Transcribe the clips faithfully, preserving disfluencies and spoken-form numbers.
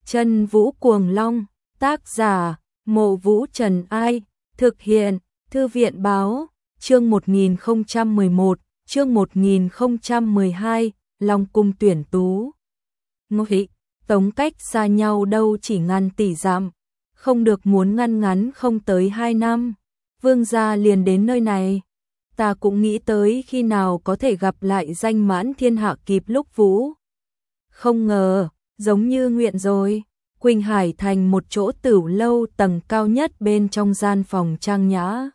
Chân Vũ Cuồng Long, tác giả, Mộ Vũ Trần Ai, thực hiện, Thư viện Báo, chương một nghìn không trăm mười một, chương một nghìn không trăm mười hai, Long Cung tuyển tú. Ngô Thị, tống cách xa nhau đâu chỉ ngàn tỷ dặm, không được muốn ngăn ngắn không tới hai năm, vương gia liền đến nơi này. Ta cũng nghĩ tới khi nào có thể gặp lại danh mãn thiên hạ kịp lúc vũ. Không ngờ, giống như nguyện rồi. Quỳnh Hải thành một chỗ tửu lâu tầng cao nhất bên trong gian phòng trang nhã.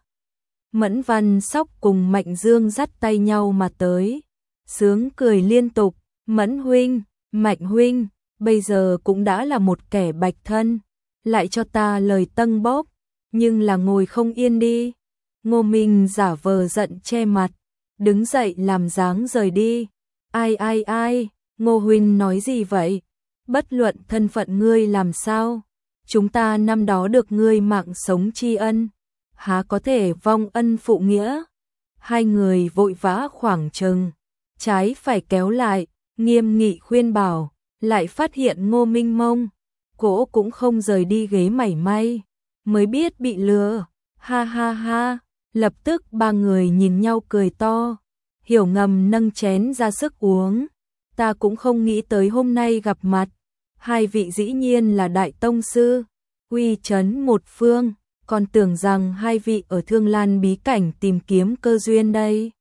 Mẫn Văn Sóc cùng Mạnh Dương dắt tay nhau mà tới. Sướng cười liên tục, Mẫn huynh, Mạnh huynh, bây giờ cũng đã là một kẻ bạch thân. Lại cho ta lời tâng bốc, nhưng là ngồi không yên đi. Ngô Minh giả vờ giận che mặt, đứng dậy làm dáng rời đi. Ai ai ai, Ngô huynh nói gì vậy? Bất luận thân phận ngươi làm sao, chúng ta năm đó được ngươi mạng sống tri ân, há có thể vong ân phụ nghĩa. Hai người vội vã khoảng chừng, trái phải kéo lại, nghiêm nghị khuyên bảo, lại phát hiện Ngô Minh Mông, cổ cũng không rời đi ghế mảy may, mới biết bị lừa, ha ha ha, lập tức ba người nhìn nhau cười to, Hiểu Ngầm nâng chén ra sức uống, ta cũng không nghĩ tới hôm nay gặp mặt. Hai vị dĩ nhiên là đại tông sư, uy chấn một phương, còn tưởng rằng hai vị ở Thương Lan bí cảnh tìm kiếm cơ duyên đây.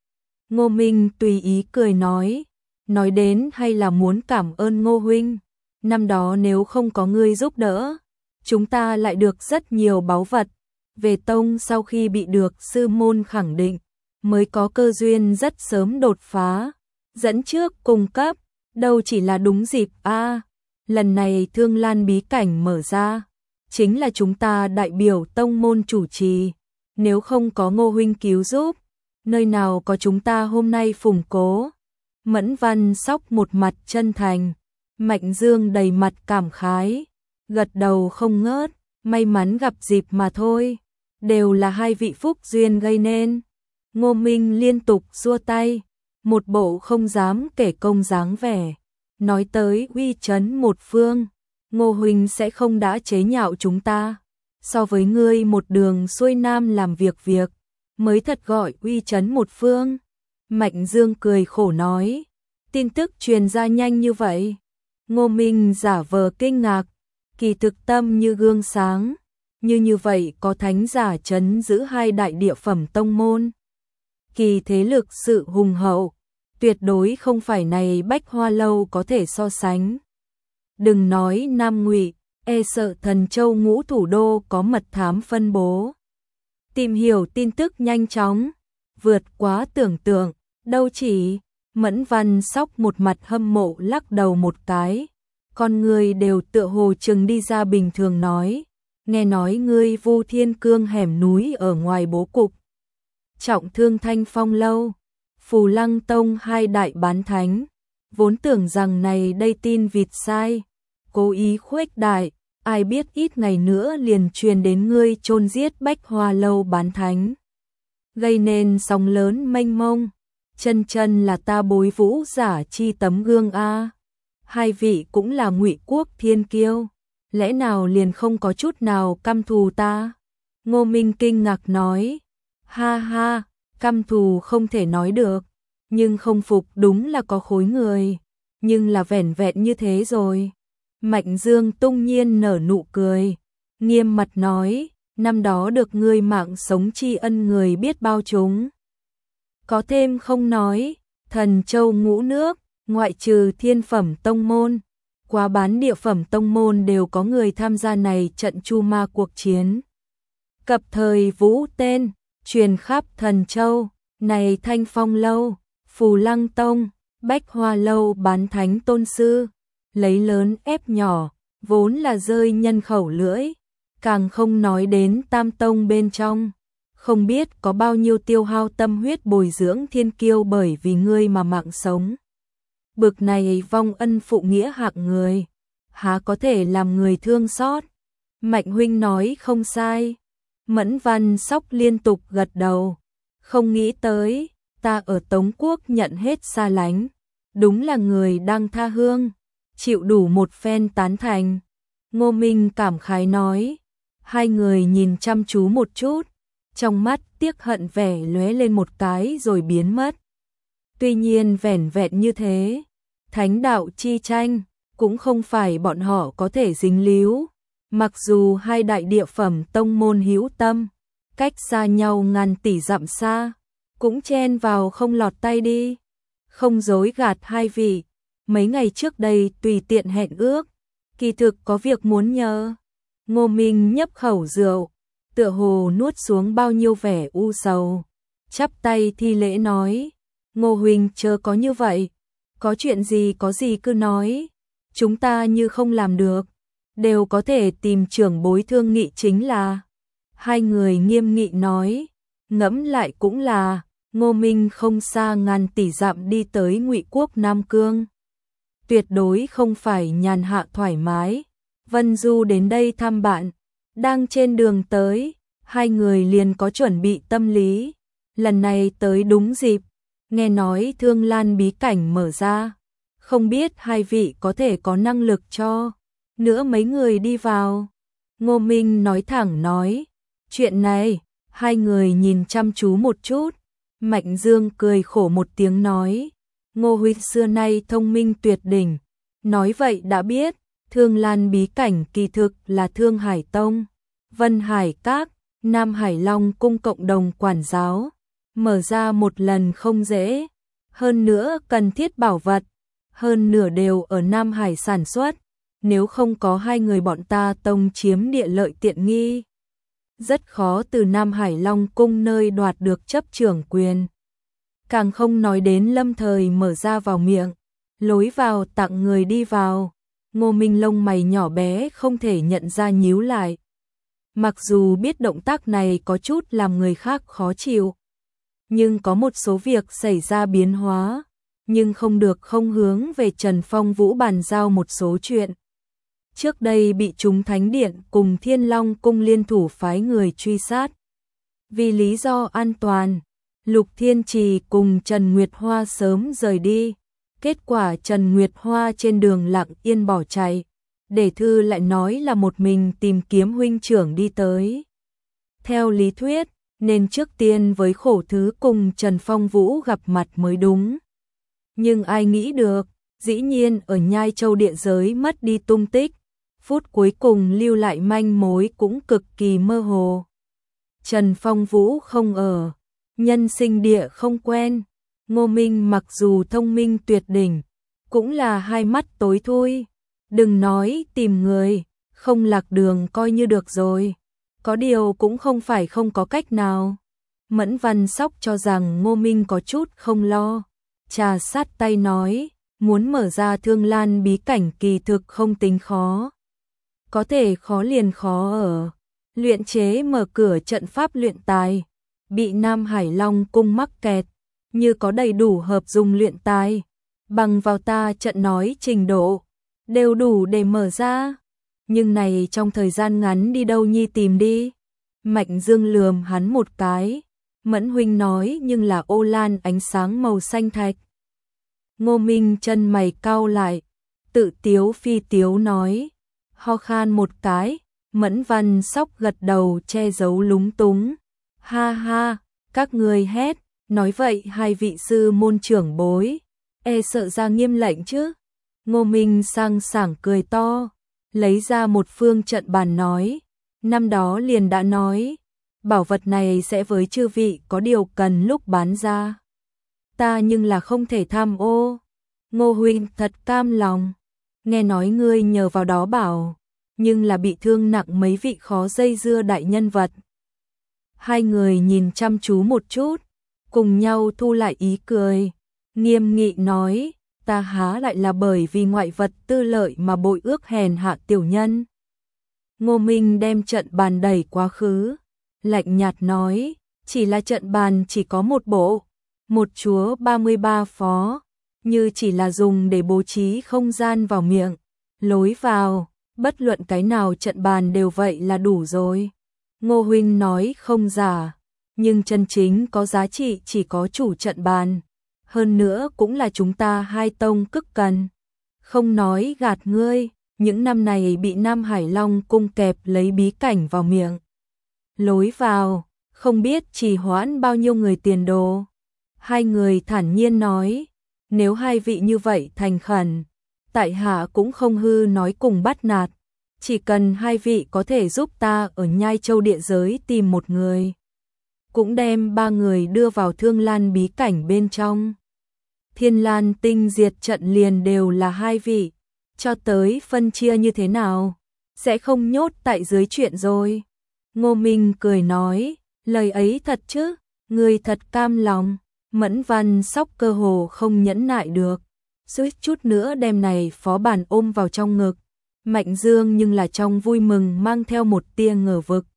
Ngô Minh tùy ý cười nói, nói đến hay là muốn cảm ơn Ngô huynh, năm đó nếu không có ngươi giúp đỡ, chúng ta lại được rất nhiều báu vật, về tông sau khi bị được sư môn khẳng định, mới có cơ duyên rất sớm đột phá, dẫn trước cung cấp, đâu chỉ là đúng dịp a. À, lần này Thương Lan bí cảnh mở ra, chính là chúng ta đại biểu tông môn chủ trì, nếu không có Ngô huynh cứu giúp, nơi nào có chúng ta hôm nay phùng cố. Mẫn Văn Sóc một mặt chân thành, Mạnh Dương đầy mặt cảm khái, gật đầu không ngớt, may mắn gặp dịp mà thôi, đều là hai vị phúc duyên gây nên. Ngô Minh liên tục xua tay, một bộ không dám kể công dáng vẻ. Nói tới uy chấn một phương, Ngô huynh sẽ không đã chế nhạo chúng ta. So với ngươi một đường xuôi nam làm việc việc, mới thật gọi uy chấn một phương. Mạnh Dương cười khổ nói, tin tức truyền ra nhanh như vậy. Ngô Minh giả vờ kinh ngạc, kỳ thực tâm như gương sáng, như như vậy có thánh giả trấn giữ hai đại địa phẩm tông môn. Kỳ thế lực sự hùng hậu, tuyệt đối không phải này Bách Hoa Lâu có thể so sánh. Đừng nói Nam Ngụy, e sợ Thần Châu ngũ thủ đô có mật thám phân bố. Tìm hiểu tin tức nhanh chóng, vượt quá tưởng tượng, đâu chỉ. Mẫn Văn Sóc một mặt hâm mộ lắc đầu một cái, con người đều tựa hồ chừng đi ra bình thường nói, nghe nói ngươi Vu Thiên Cương hẻm núi ở ngoài bố cục. Trọng thương Thanh Phong Lâu, Phù Lăng Tông hai đại bán thánh, vốn tưởng rằng này đây tin vịt sai, cố ý khuếch đại, ai biết ít ngày nữa liền truyền đến ngươi chôn giết Bách Hoa Lâu bán thánh, gây nên sóng lớn mênh mông. Chân chân là ta bối vũ giả chi tấm gương a. Hai vị cũng là Ngụy quốc thiên kiêu, lẽ nào liền không có chút nào căm thù ta? Ngô Minh kinh ngạc nói, ha ha, căm thù không thể nói được, nhưng không phục đúng là có khối người, nhưng là vẻn vẹn như thế rồi. Mạnh Dương tung nhiên nở nụ cười, nghiêm mặt nói, năm đó được ngươi mạng sống tri ân người biết bao chúng. Có thêm không nói, Thần Châu ngũ nước, ngoại trừ thiên phẩm tông môn, quá bán địa phẩm tông môn đều có người tham gia này trận chu ma cuộc chiến. Cập thời vũ tên, truyền khắp Thần Châu, này Thanh Phong Lâu, Phù Lăng Tông, Bách Hoa Lâu bán thánh tôn sư, lấy lớn ép nhỏ, vốn là rơi nhân khẩu lưỡi, càng không nói đến Tam Tông bên trong. Không biết có bao nhiêu tiêu hao tâm huyết bồi dưỡng thiên kiêu bởi vì ngươi mà mạng sống. Bực này vong ân phụ nghĩa hạng người, há có thể làm người thương xót. Mạnh huynh nói không sai. Mẫn Văn Sóc liên tục gật đầu. Không nghĩ tới, ta ở Tống Quốc nhận hết xa lánh. Đúng là người đang tha hương, chịu đủ một phen tán thành. Ngô Minh cảm khái nói. Hai người nhìn chăm chú một chút, trong mắt tiếc hận vẻ lóe lên một cái rồi biến mất. Tuy nhiên vẻn vẹn như thế, thánh đạo chi tranh cũng không phải bọn họ có thể dính líu. Mặc dù hai đại địa phẩm tông môn hữu tâm, cách xa nhau ngàn tỷ dặm xa, cũng chen vào không lọt tay đi. Không dối gạt hai vị, mấy ngày trước đây tùy tiện hẹn ước, kỳ thực có việc muốn nhờ. Ngô Minh nhấp khẩu rượu, tựa hồ nuốt xuống bao nhiêu vẻ u sầu, chắp tay thi lễ nói, Ngô huynh chớ có như vậy, có chuyện gì có gì cứ nói, chúng ta như không làm được, đều có thể tìm trưởng bối thương nghị chính là. Hai người nghiêm nghị nói, ngẫm lại cũng là, Ngô Minh không xa ngàn tỷ dặm đi tới Ngụy quốc Nam Cương, tuyệt đối không phải nhàn hạ thoải mái. Vân Du đến đây thăm bạn, đang trên đường tới, hai người liền có chuẩn bị tâm lý, lần này tới đúng dịp, nghe nói Thương Lan bí cảnh mở ra, không biết hai vị có thể có năng lực cho nữa mấy người đi vào. Ngô Minh nói thẳng nói, chuyện này, hai người nhìn chăm chú một chút, Mạnh Dương cười khổ một tiếng nói, Ngô huynh xưa nay thông minh tuyệt đỉnh, nói vậy đã biết, Thương Lan bí cảnh kỳ thực là Thương Hải Tông, Vân Hải Các, Nam Hải Long cung cộng đồng quản giáo, mở ra một lần không dễ, hơn nữa cần thiết bảo vật, hơn nửa đều ở Nam Hải sản xuất, nếu không có hai người bọn ta tông chiếm địa lợi tiện nghi, rất khó từ Nam Hải Long cung nơi đoạt được chấp trưởng quyền. Càng không nói đến lâm thời mở ra vào miệng, lối vào tặng người đi vào. Ngô Minh lông mày nhỏ bé không thể nhận ra nhíu lại. Mặc dù biết động tác này có chút làm người khác khó chịu, nhưng có một số việc xảy ra biến hóa, nhưng không được không hướng về Trần Phong Vũ bàn giao một số chuyện. Trước đây bị chúng Thánh Điện cùng Thiên Long cung liên thủ phái người truy sát. Vì lý do an toàn, Lục Thiên Trì cùng Trần Nguyệt Hoa sớm rời đi. Kết quả Trần Nguyệt Hoa trên đường lặng yên bỏ chạy, để thư lại nói là một mình tìm kiếm huynh trưởng đi tới. Theo lý thuyết, nên trước tiên với khổ thứ cùng Trần Phong Vũ gặp mặt mới đúng. Nhưng ai nghĩ được, dĩ nhiên ở Nhai Châu địa giới mất đi tung tích, phút cuối cùng lưu lại manh mối cũng cực kỳ mơ hồ. Trần Phong Vũ không ở, nhân sinh địa không quen. Ngô Minh mặc dù thông minh tuyệt đỉnh, cũng là hai mắt tối thui. Đừng nói tìm người, không lạc đường coi như được rồi. Có điều cũng không phải không có cách nào. Mẫn Văn Sóc cho rằng Ngô Minh có chút không lo. Trà sát tay nói, muốn mở ra Thương Lan bí cảnh kỳ thực không tính khó. Có thể khó liền khó ở. Luyện chế mở cửa trận pháp luyện tài, bị Nam Hải Long cung mắc kẹt. Như có đầy đủ hợp dùng luyện tài, bằng vào ta trận nói trình độ, đều đủ để mở ra. Nhưng này trong thời gian ngắn đi đâu nhi tìm đi. Mạnh Dương lườm hắn một cái, Mẫn huynh nói nhưng là ô lan ánh sáng màu xanh thạch. Ngô Minh chân mày cau lại, tự tiếu phi tiếu nói, ho khan một cái, Mẫn Văn Sóc gật đầu che giấu lúng túng. Ha ha, các người hét. Nói vậy hai vị sư môn trưởng bối, e sợ ra nghiêm lệnh chứ. Ngô Minh sang sảng cười to, lấy ra một phương trận bàn nói, năm đó liền đã nói, bảo vật này sẽ với chư vị có điều cần lúc bán ra. Ta nhưng là không thể tham ô. Ngô huynh thật cam lòng, nghe nói ngươi nhờ vào đó bảo, nhưng là bị thương nặng mấy vị khó dây dưa đại nhân vật. Hai người nhìn chăm chú một chút, cùng nhau thu lại ý cười, nghiêm nghị nói, ta há lại là bởi vì ngoại vật tư lợi mà bội ước hèn hạ tiểu nhân. Ngô Minh đem trận bàn đẩy quá khứ, lạnh nhạt nói, chỉ là trận bàn chỉ có một bộ, một chúa ba mươi ba phó, như chỉ là dùng để bố trí không gian vào miệng, lối vào, bất luận cái nào trận bàn đều vậy là đủ rồi. Ngô huynh nói không giả, nhưng chân chính có giá trị chỉ có chủ trận bàn, hơn nữa cũng là chúng ta hai tông cực cần. Không nói gạt ngươi, những năm này bị Nam Hải Long cung kẹp lấy bí cảnh vào miệng. Lối vào, không biết trì hoãn bao nhiêu người tiền đồ. Hai người thản nhiên nói, nếu hai vị như vậy thành khẩn, tại hạ cũng không hư nói cùng bắt nạt, chỉ cần hai vị có thể giúp ta ở Nhai Châu địa giới tìm một người, cũng đem ba người đưa vào Thương Lan bí cảnh bên trong. Thiên Lan tinh diệt trận liền đều là hai vị, cho tới phân chia như thế nào, sẽ không nhốt tại dưới chuyện rồi. Ngô Minh cười nói, lời ấy thật chứ, người thật cam lòng. Mẫn Văn Sóc cơ hồ không nhẫn nại được, suýt chút nữa đem này phó bản ôm vào trong ngực. Mạnh Dương nhưng là trong vui mừng mang theo một tia ngờ vực.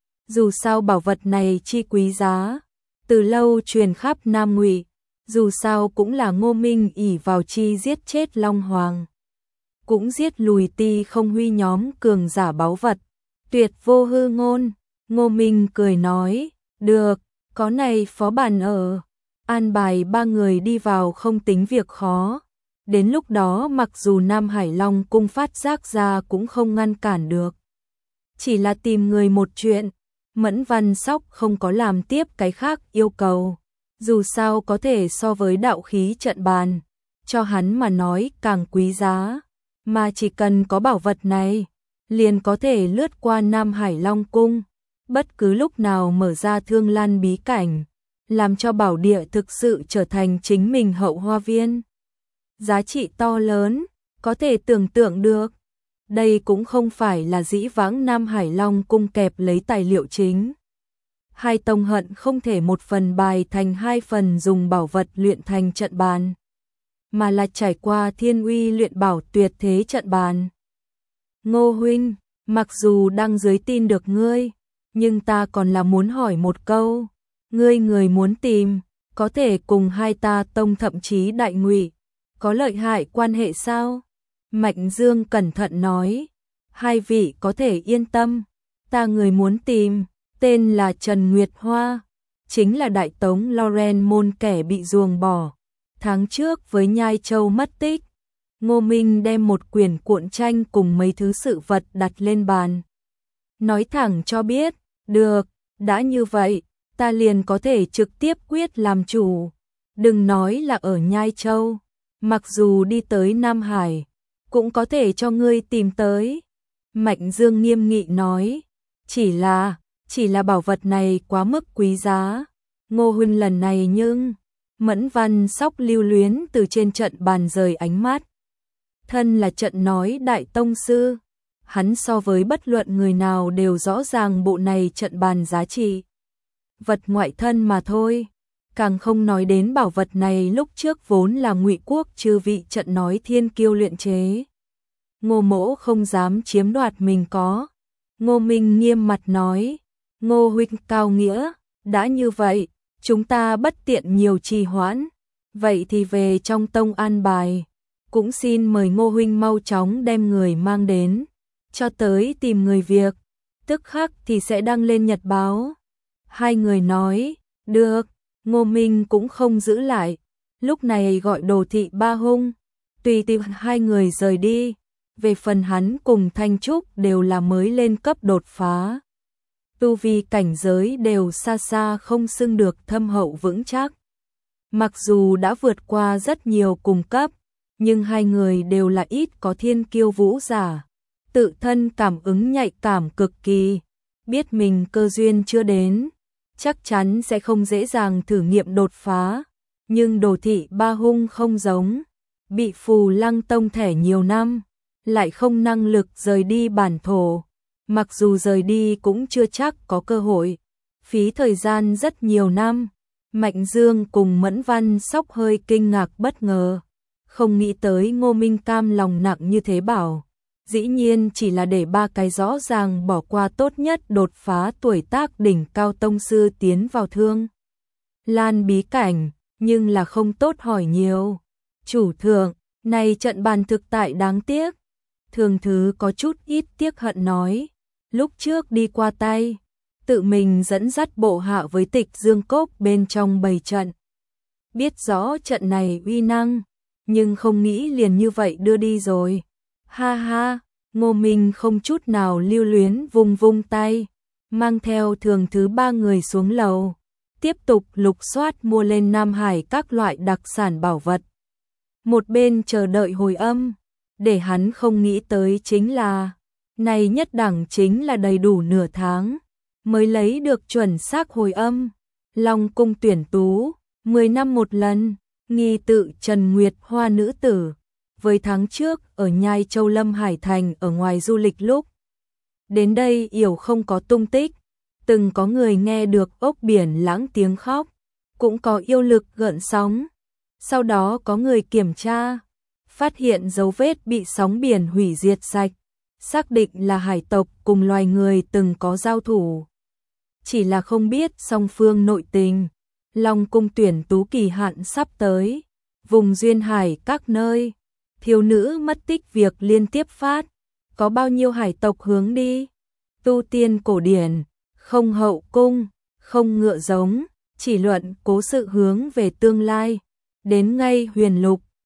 Dù sao bảo vật này chi quý giá, từ lâu truyền khắp Nam Ngụy, dù sao cũng là Ngô Minh ỷ vào chi giết chết Long Hoàng, cũng giết lùi Ti Không Huy nhóm cường giả báu vật, tuyệt vô hư ngôn. Ngô Minh cười nói, được, có này phó bản ở, an bài ba người đi vào không tính việc khó. Đến lúc đó mặc dù Nam Hải Long cung phát giác ra cũng không ngăn cản được. Chỉ là tìm người một chuyện, Mẫn Văn Sóc không có làm tiếp cái khác yêu cầu. Dù sao có thể so với đạo khí trận bàn, cho hắn mà nói càng quý giá. Mà chỉ cần có bảo vật này, liền có thể lướt qua Nam Hải Long cung, bất cứ lúc nào mở ra Thương Lan bí cảnh, làm cho bảo địa thực sự trở thành chính mình hậu hoa viên. Giá trị to lớn, có thể tưởng tượng được. Đây cũng không phải là dĩ vãng Nam Hải Long cung kẹp lấy tài liệu chính. Hai tông hận không thể một phần bài thành hai phần dùng bảo vật luyện thành trận bàn, mà là trải qua thiên uy luyện bảo tuyệt thế trận bàn. Ngô huynh, mặc dù đang dưới tin được ngươi, nhưng ta còn là muốn hỏi một câu. Ngươi người muốn tìm, có thể cùng hai ta tông thậm chí Đại Ngụy có lợi hại quan hệ sao? Mạnh Dương cẩn thận nói, hai vị có thể yên tâm, ta người muốn tìm, tên là Trần Nguyệt Hoa, chính là Đại Tống Loren môn kẻ bị ruồng bỏ, tháng trước với Nhai Châu mất tích. Ngô Minh đem một quyển cuộn tranh cùng mấy thứ sự vật đặt lên bàn. Nói thẳng cho biết, được, đã như vậy, ta liền có thể trực tiếp quyết làm chủ. Đừng nói là ở Nhai Châu, mặc dù đi tới Nam Hải, cũng có thể cho ngươi tìm tới. Mạnh Dương nghiêm nghị nói, chỉ là, chỉ là bảo vật này quá mức quý giá. Ngô huynh lần này nhưng, Mẫn Văn Sóc lưu luyến từ trên trận bàn rời ánh mắt. Thân là trận nói đại tông sư, hắn so với bất luận người nào đều rõ ràng bộ này trận bàn giá trị. Vật ngoại thân mà thôi, càng không nói đến bảo vật này lúc trước vốn là Ngụy quốc chư vị trận nói thiên kiêu luyện chế. Ngô mỗ không dám chiếm đoạt mình có. Ngô Minh nghiêm mặt nói, Ngô huynh cao nghĩa, đã như vậy, chúng ta bất tiện nhiều trì hoãn, vậy thì về trong tông an bài, cũng xin mời Ngô huynh mau chóng đem người mang đến, cho tới tìm người việc, tức khắc thì sẽ đăng lên nhật báo. Hai người nói, được, Ngô Minh cũng không giữ lại, lúc này gọi Đồ Thị Ba Hung, tùy tìm hai người rời đi. Về phần hắn cùng Thanh Trúc đều là mới lên cấp đột phá, tu vi cảnh giới đều xa xa không xưng được thâm hậu vững chắc. Mặc dù đã vượt qua rất nhiều cùng cấp, nhưng hai người đều là ít có thiên kiêu vũ giả, tự thân cảm ứng nhạy cảm cực kỳ, biết mình cơ duyên chưa đến, chắc chắn sẽ không dễ dàng thử nghiệm đột phá. Nhưng Đồ Thị Ba Hung không giống, bị Phù Lăng Tông thẻ nhiều năm, lại không năng lực rời đi bản thổ, mặc dù rời đi cũng chưa chắc có cơ hội, phí thời gian rất nhiều năm. Mạnh Dương cùng Mẫn Văn Sóc hơi kinh ngạc bất ngờ, không nghĩ tới Ngô Minh cam lòng nặng như thế bảo, dĩ nhiên chỉ là để ba cái rõ ràng bỏ qua tốt nhất đột phá tuổi tác đỉnh cao tông sư tiến vào Thương Lan bí cảnh, nhưng là không tốt hỏi nhiều. Chủ thượng, này trận bàn thực tại đáng tiếc. Thường Thứ có chút ít tiếc hận nói, lúc trước đi qua tay, tự mình dẫn dắt bộ hạ với Tịch Dương Cốc bên trong bầy trận. Biết rõ trận này uy năng, nhưng không nghĩ liền như vậy đưa đi rồi. Ha ha, Ngô Minh không chút nào lưu luyến vung vung tay, mang theo thường thứ ba người xuống lầu, tiếp tục lục soát mua lên Nam Hải các loại đặc sản bảo vật. Một bên chờ đợi hồi âm, để hắn không nghĩ tới chính là, này nhất đẳng chính là đầy đủ nửa tháng, mới lấy được chuẩn xác hồi âm. Long cung tuyển tú, mười năm một lần, nghi tự Trần Nguyệt Hoa nữ tử, với tháng trước ở Nhai Châu Lâm Hải Thành ở ngoài du lịch lúc. Đến đây yểu không có tung tích, từng có người nghe được ốc biển lãng tiếng khóc, cũng có yêu lực gợn sóng. Sau đó có người kiểm tra, phát hiện dấu vết bị sóng biển hủy diệt sạch, xác định là hải tộc cùng loài người từng có giao thủ. Chỉ là không biết song phương nội tình. Long cung tuyển tú kỳ hạn sắp tới, vùng duyên hải các nơi, thiếu nữ mất tích việc liên tiếp phát, có bao nhiêu hải tộc hướng đi. Tu tiên cổ điển, không hậu cung, không ngựa giống, chỉ luận cố sự hướng về tương lai. Đến ngay huyền lục,